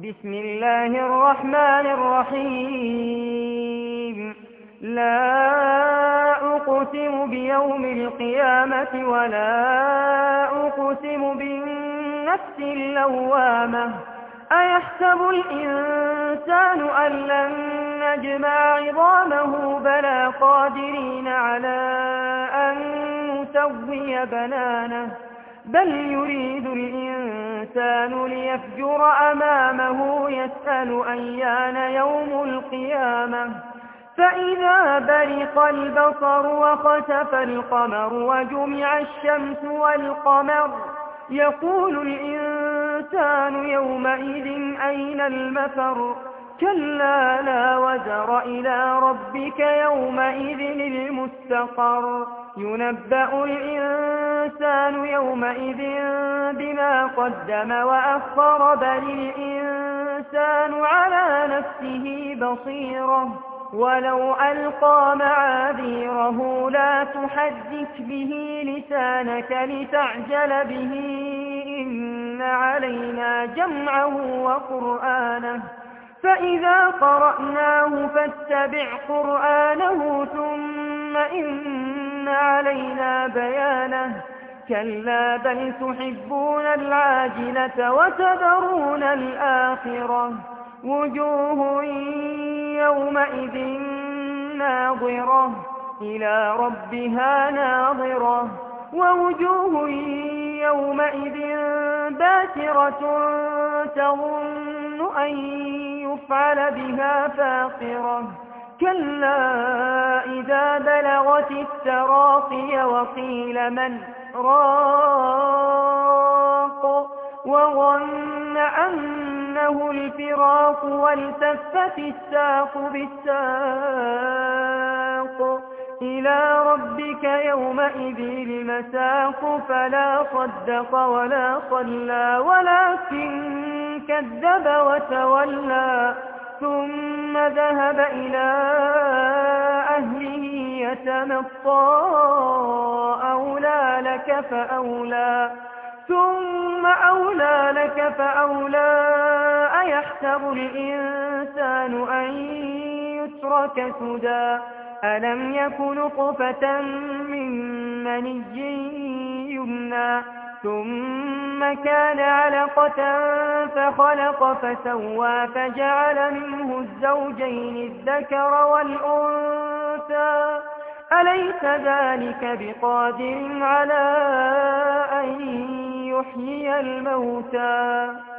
بسم الله الرحمن الرحيم. لا أقسم بيوم القيامة ولا أقسم بالنفس اللوامة. أيحسب الإنسان أن لن نجمع عظامه بلى قادرين على أن نسوي بنانه بل يريد الإنسان ليفجر أمامه يسأل أيان يوم القيامة. فإذا برق البصر وخسف القمر وجمع الشمس والقمر يقول الإنسان يومئذ أين المفر. كلا لا وزر إلى ربك يومئذ المستقر. ينبأ الإنسان يومئذ بما قدم وأخر بل الإنسان على نفسه بصيرة ولو ألقى معاذيره لا تحدث به لسانك لتعجل به إن علينا جمعه وقرآنه فإذا قرأناه فاتبع قرآنه ثم إن علينا بيانه. كلا بل تحبون العاجلة وتذرون الآخرة. وجوه يومئذ ناظرة إلى ربها ناظرة ووجوه يومئذ باسرة تظن أن يفعل بها فاقرة. كلا إذا بلغت التراقي وقيل من راق وظن أنه الفراق والتفت الساق بالساق إلى ربك يومئذ المساق. فلا صدق ولا صلى ولكن كذب وتولى ثم ذهب إلى أهله يتمطى. أولى لك فأولى ثم أولى لك فأولى. أيحسب الإنسان أن يترك سدى. ألم يكن نطفة من مني يمنى ثم كان علقة فخلق فسوى فجعل منه الزوجين الذكر والأنثى. أليس ذلك بقادر على أن يحيي الموتى.